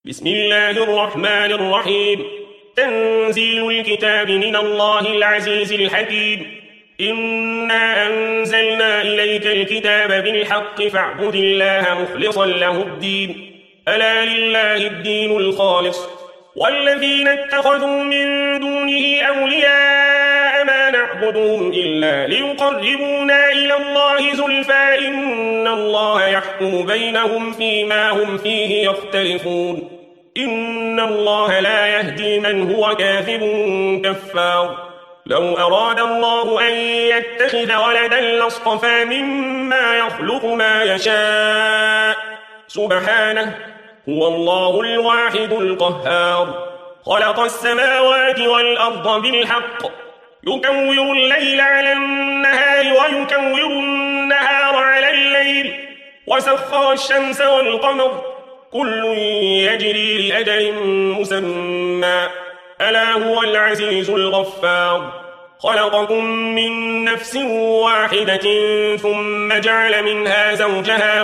بسم الله الرحمن الرحيم. تنزيل الكتاب من الله العزيز الحكيم. إنا أنزلنا إليك الكتاب بالحق فاعبد الله مخلصا له الدين، ألا لله الدين الخالص. والذين اتخذوا من دونه أولياء ما نعبدهم إلا ليقربونا إلى الله زلفى إن الله يحكم بينهم فيما هم فيه يختلفون. إن الله لا يهدي من هو كاذب كفار. لو أراد الله أن يتخذ ولدا لاصطفى مما يخلق ما يشاء، سبحانه، هو الله الواحد القهار. خلق السماوات والأرض بالحق، يكور الليل على النهار ويكور النهار على الليل، وسخر الشمس والقمر، كل يجري لأجل مسمى، ألا هو العزيز الغفار. خلقكم من نفس واحدة ثم جعل منها زوجها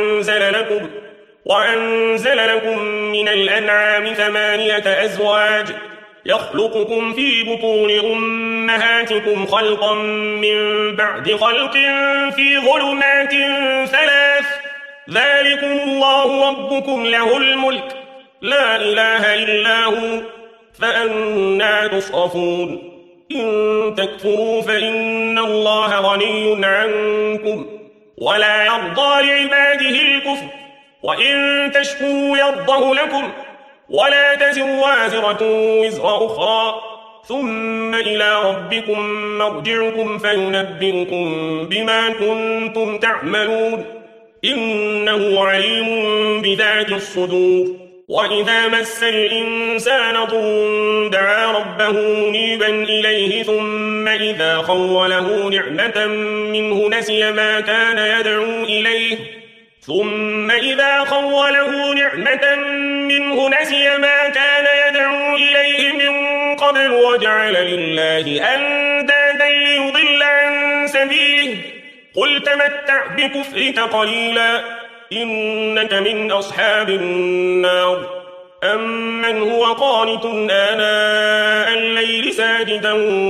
وأنزل لكم من الأنعام 8 أزواج، يخلقكم في بطون أمهاتكم خلقا من بعد خلق في ظلمات 3، ذلكم الله ربكم له الملك، لا إله إلا هو، فأنى تصرفون. إن تكفروا فإن الله غني عنكم ولا يرضى لعباده الكفر، وإن تشكروا يرضه لكم، ولا تزر وازرة وزر أخرى، ثم إلى ربكم مرجعكم فينبئكم بما كنتم تعملون، إنه عليم بذات الصدور. وإذا مس الإنسان ضر دعا ربه منيبا إليه، ثم إذا خوله نعمة منه نسي ما كان يدعو إليه من قبل، وجعل لله أندادا ليضل عن سبيله. قل تمتع بكفرك قليلا إنك من أصحاب النار. أمن هو قانت آناء الليل ساجدا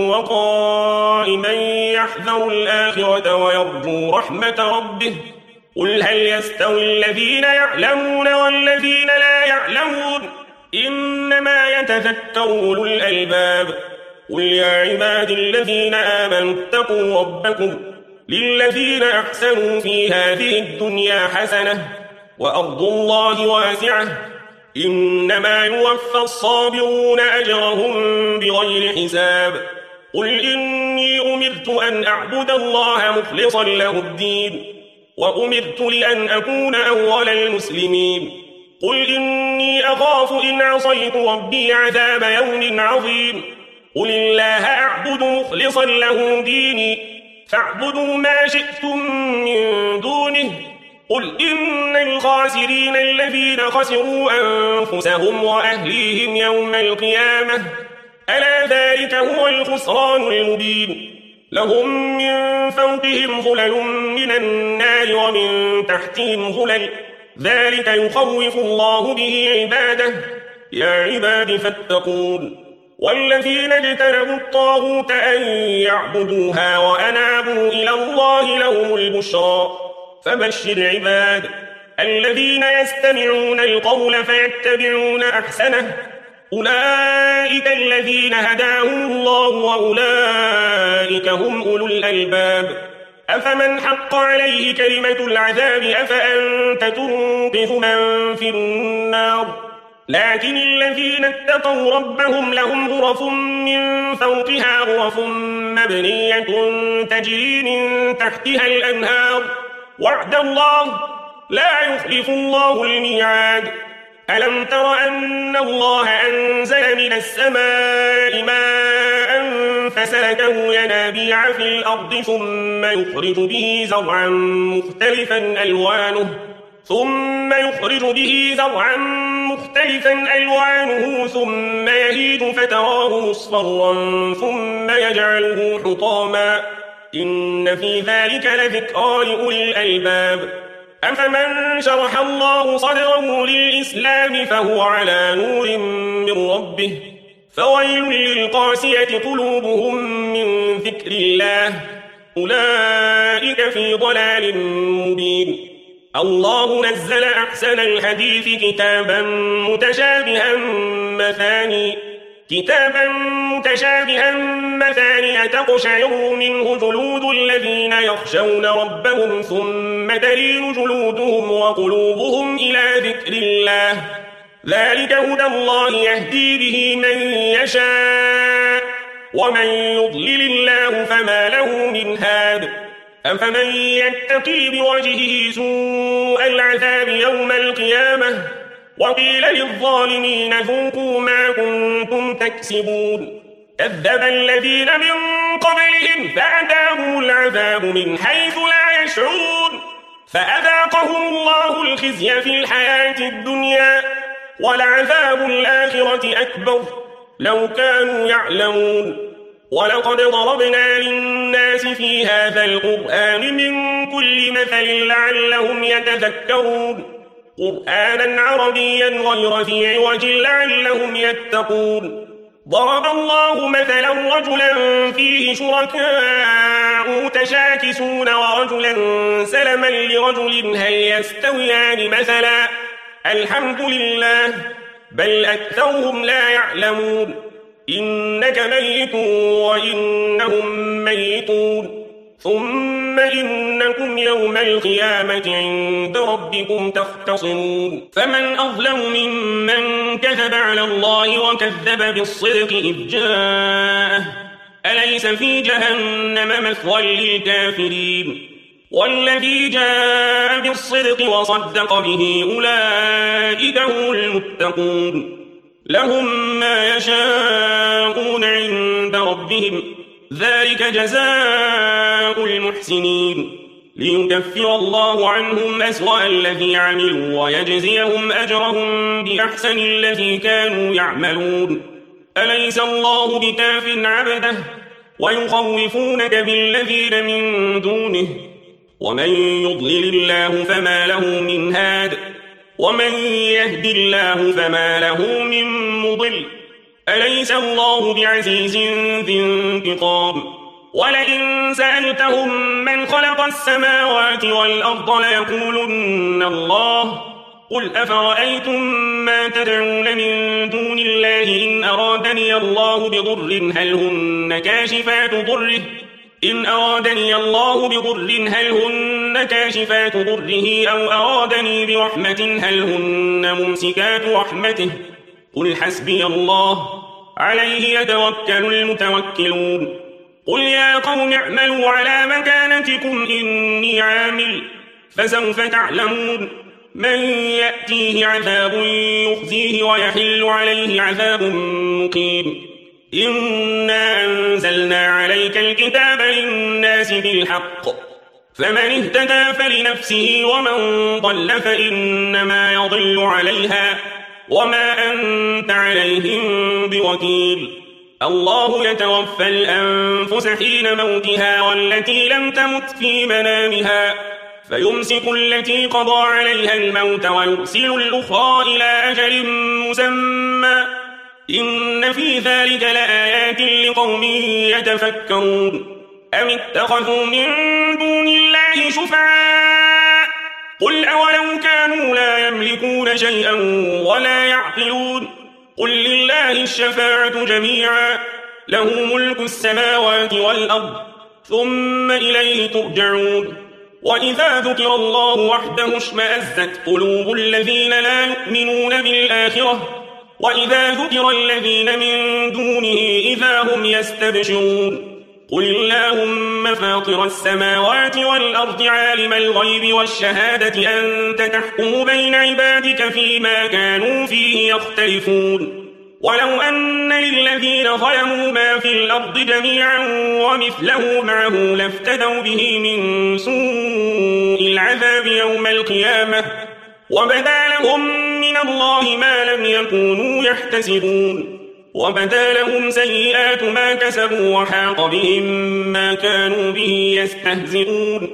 وقائما يحذر الآخرة ويرجو رحمة ربه، قل هل يستوي الذين يعلمون والذين لا يعلمون، إنما يتذكر أولو الألباب. قل يا عبادي الذين آمنوا اتقوا ربكم، للذين أحسنوا في هذه الدنيا حسنة وأرض الله واسعة، إنما يوفى الصابرون أجرهم بغير حساب. قل إني أمرت أن أعبد الله مخلصا له الدين، وأمرت لأن أكون أول المسلمين. قل إني أخاف إن عصيت ربي عذاب يوم عظيم. قل الله أعبد مخلصا له ديني، فاعبدوا ما شئتم من دونه. قل إن الخاسرين الذين خسروا أنفسهم وأهليهم يوم القيامة، ألا ذلك هو الخسران المبين. لهم من فوقهم ظلل من النار ومن تحتهم ظلل، ذلك يخوف الله به عباده، يا عباد فاتقون. والذين اجتنبوا الطاغوت أن يعبدوها وأنابوا إلى الله لهم البشرى، فبشر عباد الذين يستمعون القول فيتبعون أحسنه، أولئك الذين هداهم الله وأولئك هم أولو الألباب. أفمن حق عليه كلمة العذاب أفأنت تنقذ من في النار؟ لكن الذين اتقوا ربهم لهم غرف من فوقها غرف مبنية تجري من تحتها الأنهار، وعد الله لا يخلف الله الميعاد. ألم تر أن الله أنزل من السماء ماء فسلكه ينابيع في الأرض ثم يخرج به زرعا مختلفا ألوانه ثم يهيج فتراه مصفرا ثم يجعله حطاما، إن في ذلك لذكرى لأولي الألباب. أفمن شرح الله صدره للإسلام فهو على نور من ربه فويل للقاسية قلوبهم من ذكر الله أولئك في ضلال مبين. الله نزل أحسن الحديث كتابا متشابها مثاني تقشعر منه جلود الذين يخشون ربهم ثم تلين جلودهم وقلوبهم إلى ذكر الله ذلك هدى الله يهدي به من يشاء ومن يضلل الله فما له من هاد. أفمن يتقي بوجهه سوء العذاب يوم القيامة وقيل للظالمين ذوقوا ما كنتم تكسبون كذب الذين من قبلهم فأتاهم العذاب من حيث لا يشعرون فأذاقهم الله الخزي في الحياة الدنيا ولعذاب الآخرة أكبر لو كانوا يعلمون. ولقد ضربنا للناس في هذا القرآن من كل مثل لعلهم يتذكرون قرآنا عربيا غير ذي عوج لعلهم يتقون. ضرب الله مثلا رجلا فيه شركاء متشاكسون ورجلا سلما لرجل هل يستويان مثلا الحمد لله بل أكثرهم لا يعلمون. إنك ميت وإنهم ميتون ثم إنكم يوم القيامة عند ربكم تختصمون. فمن أظلم ممن كذب على الله وكذب بالصدق إذ جاءه أليس في جهنم مثوى للكافرين والذي جاء بالصدق وصدق به أولئك هم المتقون لهم ما يشاءون عند ربهم ذلك جزاء المحسنين ليكفر الله عنهم أسوأ الذي عملوا ويجزيهم أجرهم بأحسن الذي كانوا يعملون. أليس الله بكاف عبده ويخوفونك بالذين من دونه ومن يضلل الله فما له من هاد ومن يهد الله فما له من مضل أليس الله بعزيز ذي انتقام. ولئن سألتهم من خلق السماوات والأرض ليقولن الله قل أفرأيتم ما تدعون من دون الله إن أرادني الله بضر هل هن كاشفات ضره أو أرادني برحمة هل هن ممسكات رحمته قل حسبي الله عليه يتوكل المتوكلون. قل يا قوم اعملوا على مكانتكم إني عامل فسوف تعلمون من يأتيه عذاب يخزيه ويحل عليه عذاب مقيم. إنا أنزلنا عليك الكتاب للناس بالحق فمن اهتدى فلنفسه ومن ضل فإنما يضل عليها وما أنت عليهم بوكيل. الله يتوفى الأنفس حين موتها والتي لم تمت في منامها فيمسك التي قضى عليها الموت ويرسل الأخرى إلى أجل مسمى إن في ذلك لآيات لقوم يتفكرون. أم اتخذوا من دون الله شفعاء قل أولو كانوا لا يملكون شيئا ولا يعقلون قل لله الشفاعة جميعا له ملك السماوات والأرض ثم إليه ترجعون. وإذا ذكر الله وحده اشمأزت قلوب الذين لا يؤمنون بالآخرة وإذا ذكر الذين من دونه إذا هم يستبشرون. قل اللهم فاطر السماوات والأرض عالم الغيب والشهادة أنت تحكم بين عبادك فيما كانوا فيه يختلفون. ولو أن للذين ظلموا ما في الأرض جميعا ومثله معه لافتدوا به من سوء العذاب يوم القيامة وبدا لهم من الله ما لم يكونوا يحتسبون وبدا لهم سيئات ما كسبوا وحاق بهم ما كانوا به يستهزئون.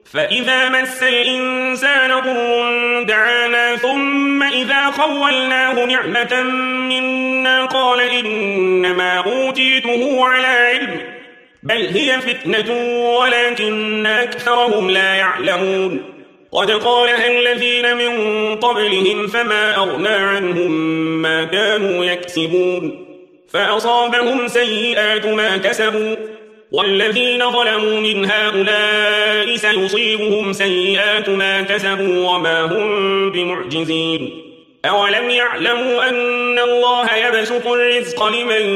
فإذا مس الإنسان ضر دعانا ثم إذا خولناه نعمة منا قال إنما أوتيته على علم بل هي فتنة ولكن أكثرهم لا يعلمون قد قالها الذين من قبلهم فما أغنى عنهم ما كانوا يكسبون فأصابهم سيئات ما كسبوا والذين ظلموا من هؤلاء سيصيبهم سيئات ما كسبوا وما هم بمعجزين أولم يعلموا أن الله يبسط الرزق لمن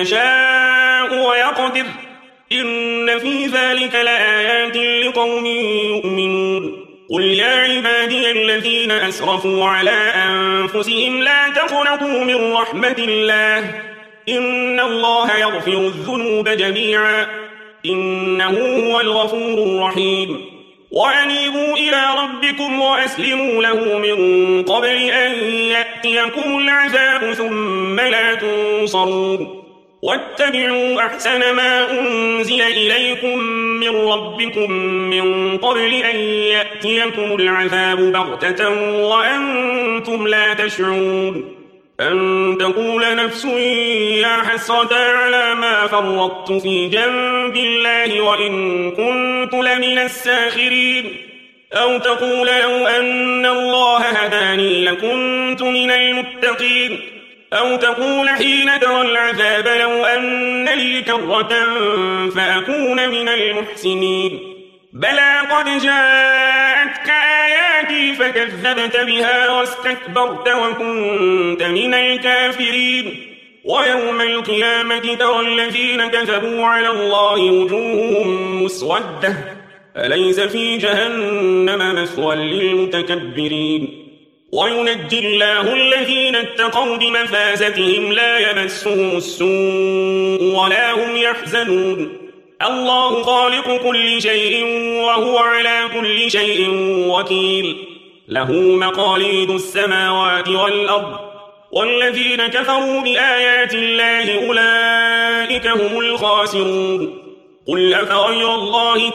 يشاء ويقدر إن في ذلك لآيات لقوم يؤمنون قل يا عبادي الذين أسرفوا على أنفسهم لا تقنطوا من رحمة الله إن الله يغفر الذنوب جميعا إنه هو الغفور الرحيم وأنيبوا إلى ربكم وأسلموا له من قبل أن يأتيكم العذاب ثم لا تنصرون واتبعوا أحسن ما أنزل إليكم من ربكم من قبل أن يأتيكم العذاب بغتة وأنتم لا تشعرون أن تقول نفس يا حسرة على ما فرطت في جنب الله وإن كنت لمن الساخرين أو تقول لو أن الله هداني لكنت من المتقين أو تقول حين ترى العذاب لو أن لي كرة فأكون من المحسنين بلى قد جاءتك آياتي فكذبت بها واستكبرت وكنت من الكافرين ويوم القيامة ترى الذين كذبوا على الله وجوههم مسودة أليس في جهنم مثوى للمتكبرين وينجي الله الذين اتقوا بمفازتهم لا يمسهم السوء ولا هم يحزنون الله خالق كل شيء وهو على كل شيء وكيل له مقاليد السماوات والأرض والذين كفروا بآيات الله أولئك هم الخاسرون قل أفغير الله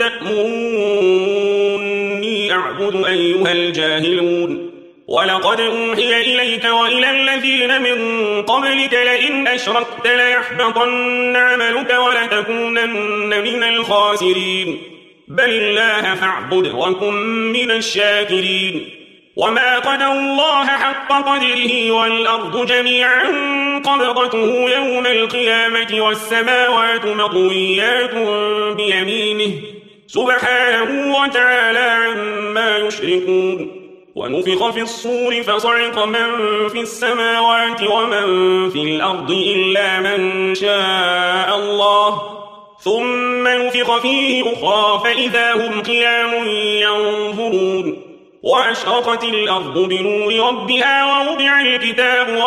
تأمروني أعبد أيها الجاهلون ولقد أوحي إليك وإلى الذين من قبلك لئن أشركت ليحبطن عملك ولتكونن من الخاسرين بل الله فاعبد وكن من الشاكرين وما قدروا الله حق قدره والأرض جميعا قبضته يوم القيامة والسماوات مطويات بيمينه سبحانه وتعالى عما يشركون ونفخ في الصور فصعق من في السماوات ومن في الأرض إلا من شاء الله ثم نفخ فيه أخرى فإذا هم قيام ينظرون وأشرقت الأرض بنور ربها ووضع الكتاب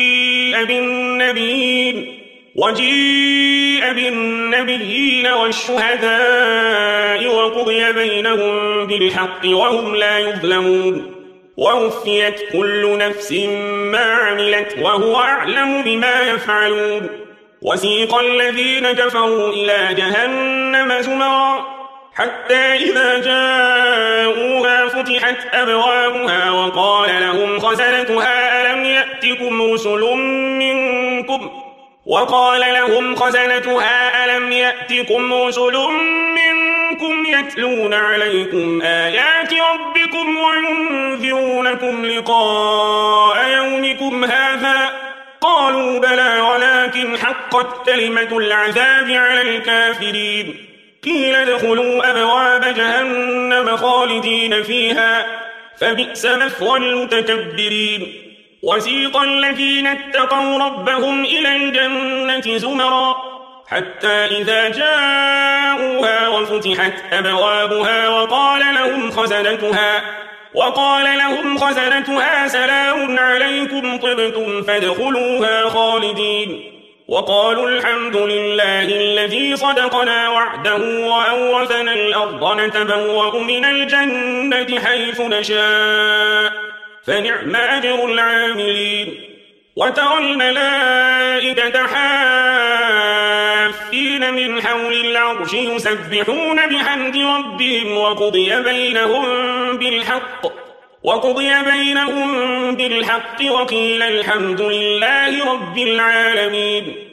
وجيء بالنبيين والشهداء وقضي بينهم بالحق وهم لا يظلمون ووفيت كل نفس ما عملت وهو أعلم بما يفعلون وسيق الذين كفروا إلى جهنم زمرا حتى إذا جاءوها فتحت أبوابها وقال لهم خزنتها ألم يأتكم رسل منكم يتلون عليكم آيات ربكم وينذرونكم لقاء يومكم هذا قالوا بلى ولكن حقت كلمة العذاب على الكافرين قيل ادخلوا أبواب جهنم خالدين فيها فبئس مثوى المتكبرين وسيق الذين اتقوا ربهم إلى الجنة زمرا حتى إذا جاءوها وفتحت أبوابها وقال لهم خزنتها سلام عليكم طبتم فادخلوها خالدين وقالوا الحمد لله الذي صدقنا وعده وأورثنا الأرض نتبوأ من الجنة حيث نشاء فنعم أجر العاملين وترى الملائكة حافين السابقين من حول العرش يسبحون بحمد ربهم وقضي بينهم بالحق وقيل الحمد لله رب العالمين.